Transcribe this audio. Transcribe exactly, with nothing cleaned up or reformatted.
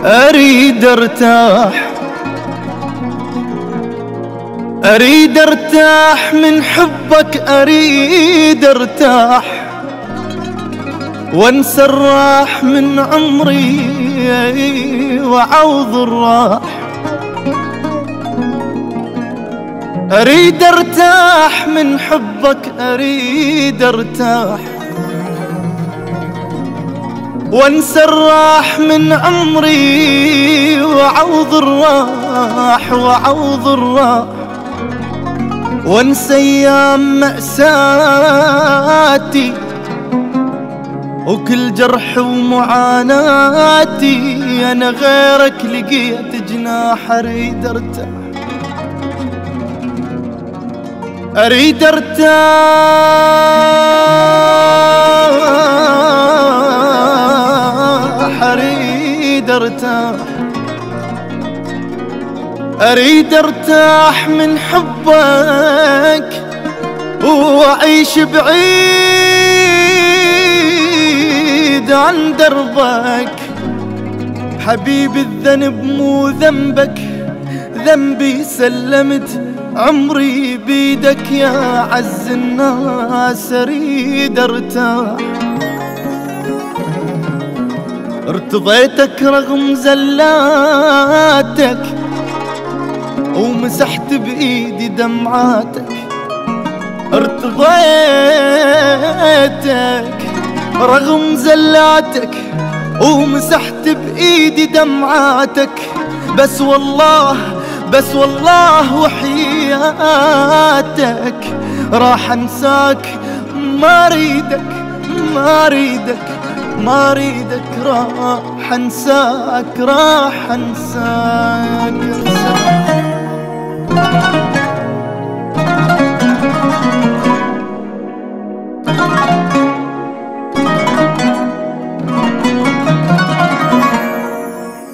أريد ارتاح، أريد ارتاح من حبك، أريد ارتاح وانسى الراح من عمري وعوض الراح. أريد ارتاح من حبك، أريد ارتاح وانسى الراح من عمري وعوض الراح وعوض الراح. وانسى ايام مأساتي وكل جرح ومعاناتي، انا غيرك لقيت جناح. اريد ارتاح، اريد ارتاح، اريد ارتاح، اريد ارتاح من حبك واعيش بعيد عن دربك. حبيبي الذنب مو ذنبك، ذنبي سلمت عمري بيدك يا عز الناس. اريد ارتاح، ارتضيتك رغم زلاتك ومسحت بايدي دمعاتك. ارتضيتك رغم زلاتك ومسحت بايدي دمعاتك. بس والله بس والله وحياتك راح انساك. ما اريدك ما اريدك ما اريدك، راح انساك راح انساك, أنساك.